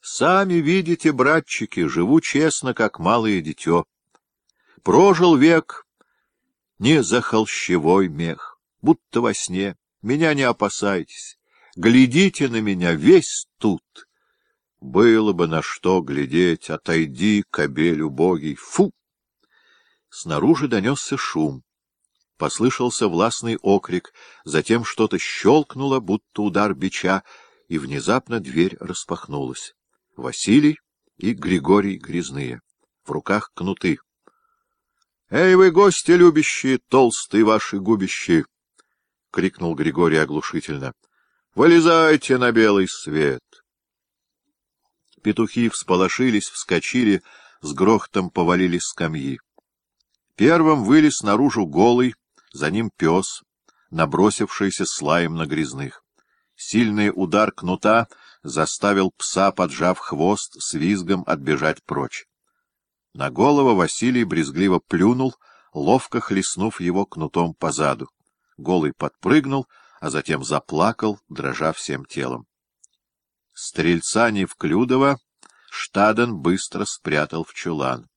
Сами видите, братчики, живу честно, как малое дитё. Прожил век не за холщевой мех, будто во сне. Меня не опасайтесь, глядите на меня весь тут. Было бы на что глядеть, отойди, кобель убогий, фу! Снаружи донесся шум. Послышался властный окрик, затем что-то щелкнуло, будто удар бича, и внезапно дверь распахнулась. Василий и Григорий Грязные. В руках кнуты. — Эй вы, гости любящие, толстые ваши губищи! — крикнул Григорий оглушительно. — Вылезайте на белый свет! Петухи всполошились, вскочили, с грохотом повалились скамьи. Первым вылез наружу голый, за ним пес, набросившийся с лаем на Грязных. Сильный удар кнута заставил пса, поджав хвост, с визгом отбежать прочь. На голову Василий брезгливо плюнул, ловко хлестнув его кнутом по заду. Голый подпрыгнул, а затем заплакал, дрожа всем телом. Стрельца Невклюдова Штаден быстро спрятал в чулан.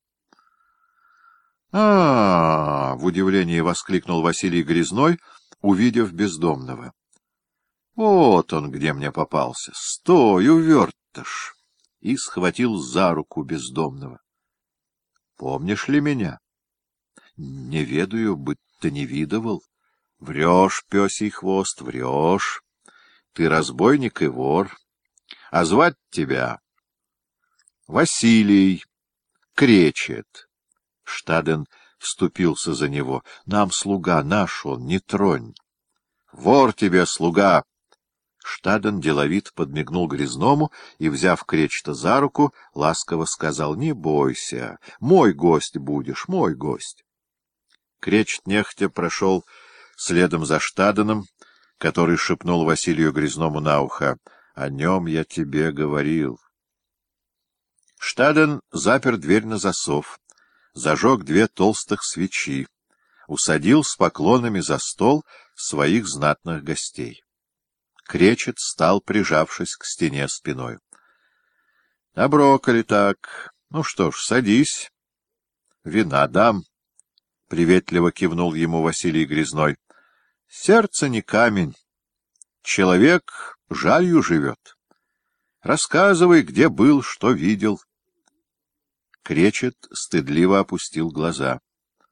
— в удивлении воскликнул Василий Грязной, увидев бездомного. — Вот он где мне попался! Стой, увертыш! И схватил за руку бездомного. — Помнишь ли меня? — Не ведаю, быть ты не видывал. — Врешь, пёсий хвост, врешь. Ты разбойник и вор. А звать тебя? — Василий Кречет. Штаден вступился за него. — Нам слуга наш он, не тронь. — Вор тебе, слуга! Штаден деловит подмигнул Грязному и, взяв Кречета за руку, ласково сказал: — Не бойся, мой гость будешь, мой гость. Кречет нехотя прошел следом за Штаденом, который шепнул Василию Грязному на ухо: — О нем я тебе говорил. Штаден запер дверь на засов, зажег 2 толстых свечи, усадил с поклонами за стол своих знатных гостей. Кречет стал, прижавшись к стене спиной. — Добро, коли так. Ну что ж, садись. — Вина дам, — приветливо кивнул ему Василий Грязной. — Сердце не камень. Человек жалью живет. Рассказывай, где был, что видел. Кречет стыдливо опустил глаза.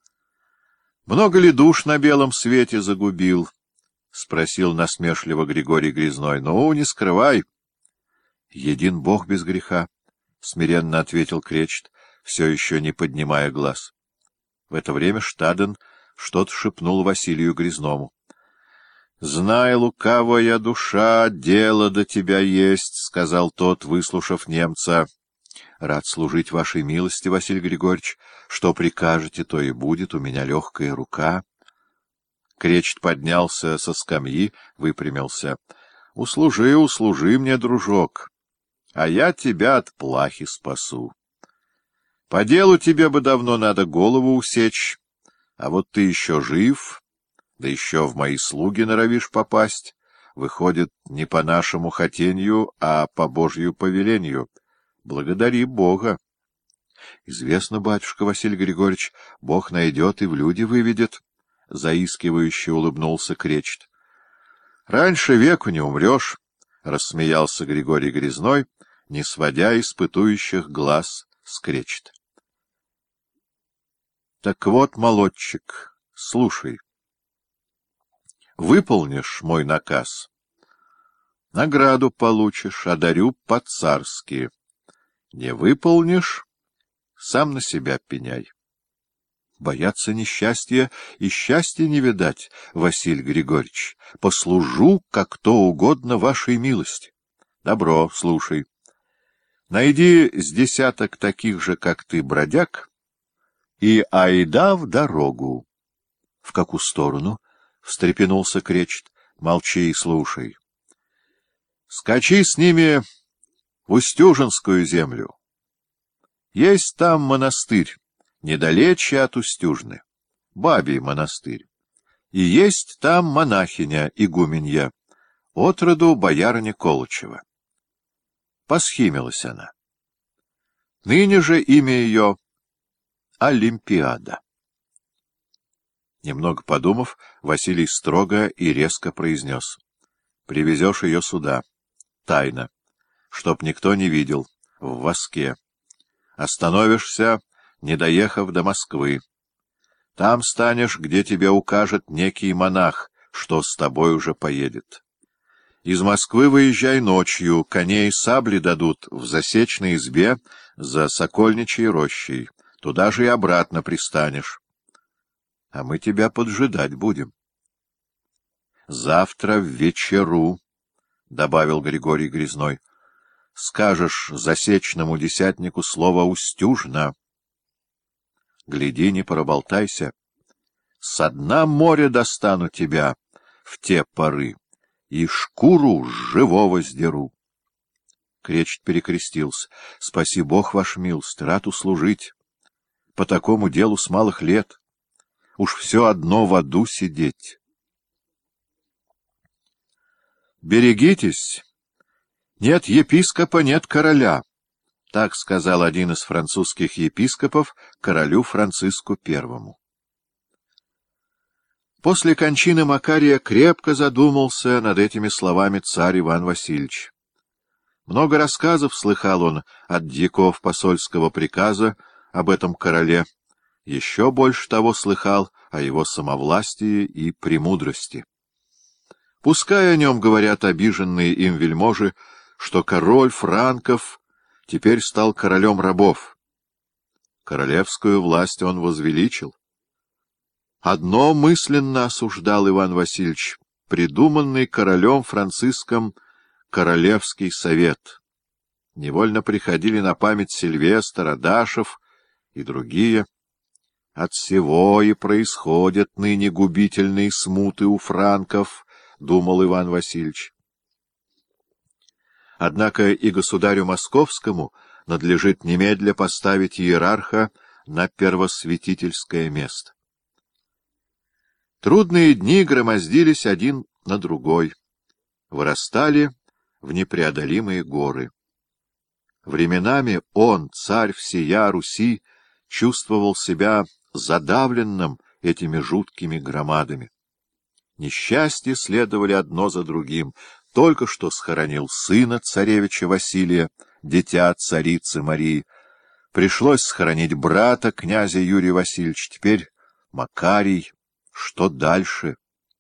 — Много ли душ на белом свете загубил? — спросил насмешливо Григорий Грязной. — Ну, не скрывай. — Един Бог без греха, — смиренно ответил Кречет, все еще не поднимая глаз. В это время Штаден что-то шепнул Василию Грязному. — Знай, лукавая душа, дело до тебя есть, — сказал тот, выслушав немца. — Рад служить вашей милости, Василий Григорьевич. Что прикажете, то и будет, у меня легкая рука. Кречет поднялся со скамьи, выпрямился. — Услужи, услужи мне, дружок, а я тебя от плахи спасу. По делу тебе бы давно надо голову усечь, а вот ты еще жив, да еще в мои слуги норовишь попасть. Выходит, не по нашему хотенью, а по Божью повелению. Благодари Бога. — Известно, батюшка Василий Григорьевич, Бог найдет и в люди выведет. — заискивающе улыбнулся Кречет. — Раньше веку не умрешь, — рассмеялся Григорий Грязной, не сводя испытующих глаз с Кречета. — Так вот, молодчик, слушай. Выполнишь мой наказ, награду получишь, одарю по-царски. Не выполнишь — сам на себя пеняй. Бояться несчастья и счастья не видать, Василий Григорьевич. Послужу, как кто угодно, вашей милости. Добро, слушай. Найди с 10 таких же, как ты, бродяг, и айда в дорогу. — В какую сторону? — встрепенулся Кречет. — Молчи и слушай. Скачи с ними в Устюжинскую землю. Есть там монастырь, недалече от Устюжны, бабий монастырь. И есть там монахиня игуменья, отроду боярыня Колычева. Посхимилась она. Ныне же имя ее Олимпиада. Немного подумав, Василий строго и резко произнес: «Привезешь ее сюда, тайно, чтоб никто не видел, в воске. Остановишься, не доехав до Москвы. Там станешь, где тебе укажет некий монах, что с тобой уже поедет. Из Москвы выезжай ночью, коней и сабли дадут в засечной избе за Сокольничьей рощей. Туда же и обратно пристанешь. А мы тебя поджидать будем. — Завтра в вечеру, — добавил Григорий Грязной, — скажешь засечному десятнику слово «Устюжна». Гляди, не проболтайся. Со дна моря достану тебя в те поры и шкуру с живого сдеру. Кречет перекрестился. — Спаси Бог, ваш милость, рад услужить. По такому делу с малых лет. Уж все одно в аду сидеть. «Берегитесь! Нет епископа, нет короля», — так сказал один из французских епископов королю Франциску Первому. После кончины Макария крепко задумался над этими словами царь Иван Васильевич. Много рассказов слыхал он от дьяков посольского приказа об этом короле, еще больше того слыхал о его самовластии и премудрости. Пускай о нем говорят обиженные им вельможи, что король франков теперь стал королем рабов. Королевскую власть он возвеличил. Одно мысленно осуждал Иван Васильевич, придуманный королем Франциском Королевский совет. Невольно приходили на память Сильвестр, Адашев и другие. От всего и происходят ныне губительные смуты у франков, — думал Иван Васильевич. Однако и государю московскому надлежит немедля поставить иерарха на первосвятительское место. Трудные дни громоздились один на другой, вырастали в непреодолимые горы. Временами он, царь всея Руси, чувствовал себя задавленным этими жуткими громадами. Несчастья следовали одно за другим. Только что схоронил сына царевича Василия, дитя царицы Марии. Пришлось схоронить брата князя Юрия Васильевича. Теперь Макарий. Что дальше?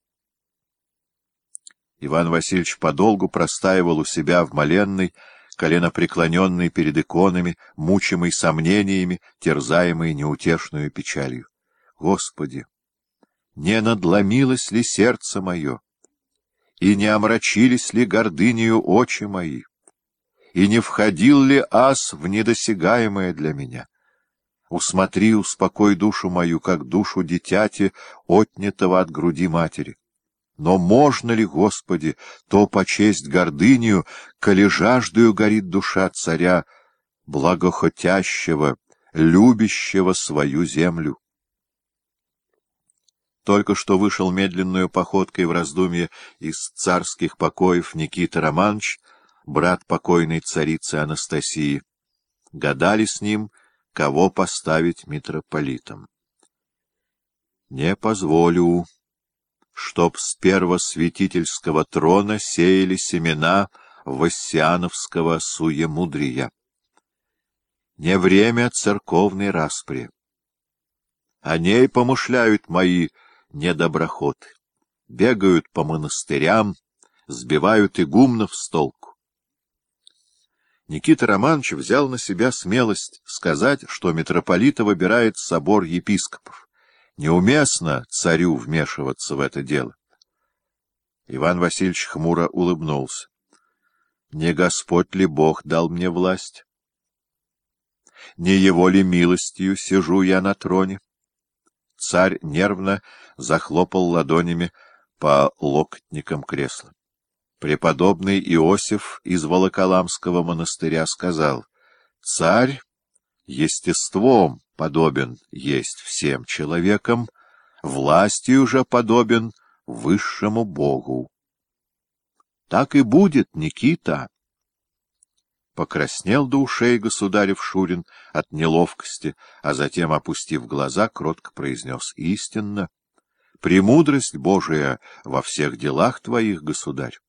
Иван Васильевич подолгу простаивал у себя в моленной, коленопреклоненный перед иконами, мучимый сомнениями, терзаемый неутешную печалью. Господи! Не надломилось ли сердце мое? И не омрачились ли гордынею очи мои? И не входил ли ас в недосягаемое для меня? Усмотри, успокой душу мою, как душу дитяти, отнятого от груди матери. Но можно ли, Господи, то почесть гордынею, коли жаждою горит душа царя, благохотящего, любящего свою землю? Только что вышел медленную походкой в раздумье из царских покоев Никита Романович, брат покойной царицы Анастасии. Гадали с ним, кого поставить митрополитом. Не позволю, чтоб с первосвятительского трона сеяли семена воссиановского суемудрия. Не время церковной распри. О ней помышляют мои недоброхоты, бегают по монастырям, сбивают игумнов с толку. Никита Романович взял на себя смелость сказать, что митрополита выбирает собор епископов. Неуместно царю вмешиваться в это дело. Иван Васильевич хмуро улыбнулся. Не Господь ли Бог дал мне власть? Не его ли милостью сижу я на троне? Царь нервно захлопал ладонями по локотникам кресла. Преподобный Иосиф из Волоколамского монастыря сказал: «Царь естеством подобен есть всем человекам, властью же подобен высшему Богу». Так и будет, Никита. Покраснел до ушей государев Шурин от неловкости, а затем, опустив глаза, кротко произнес: «Истинно, премудрость Божия во всех делах твоих, государь».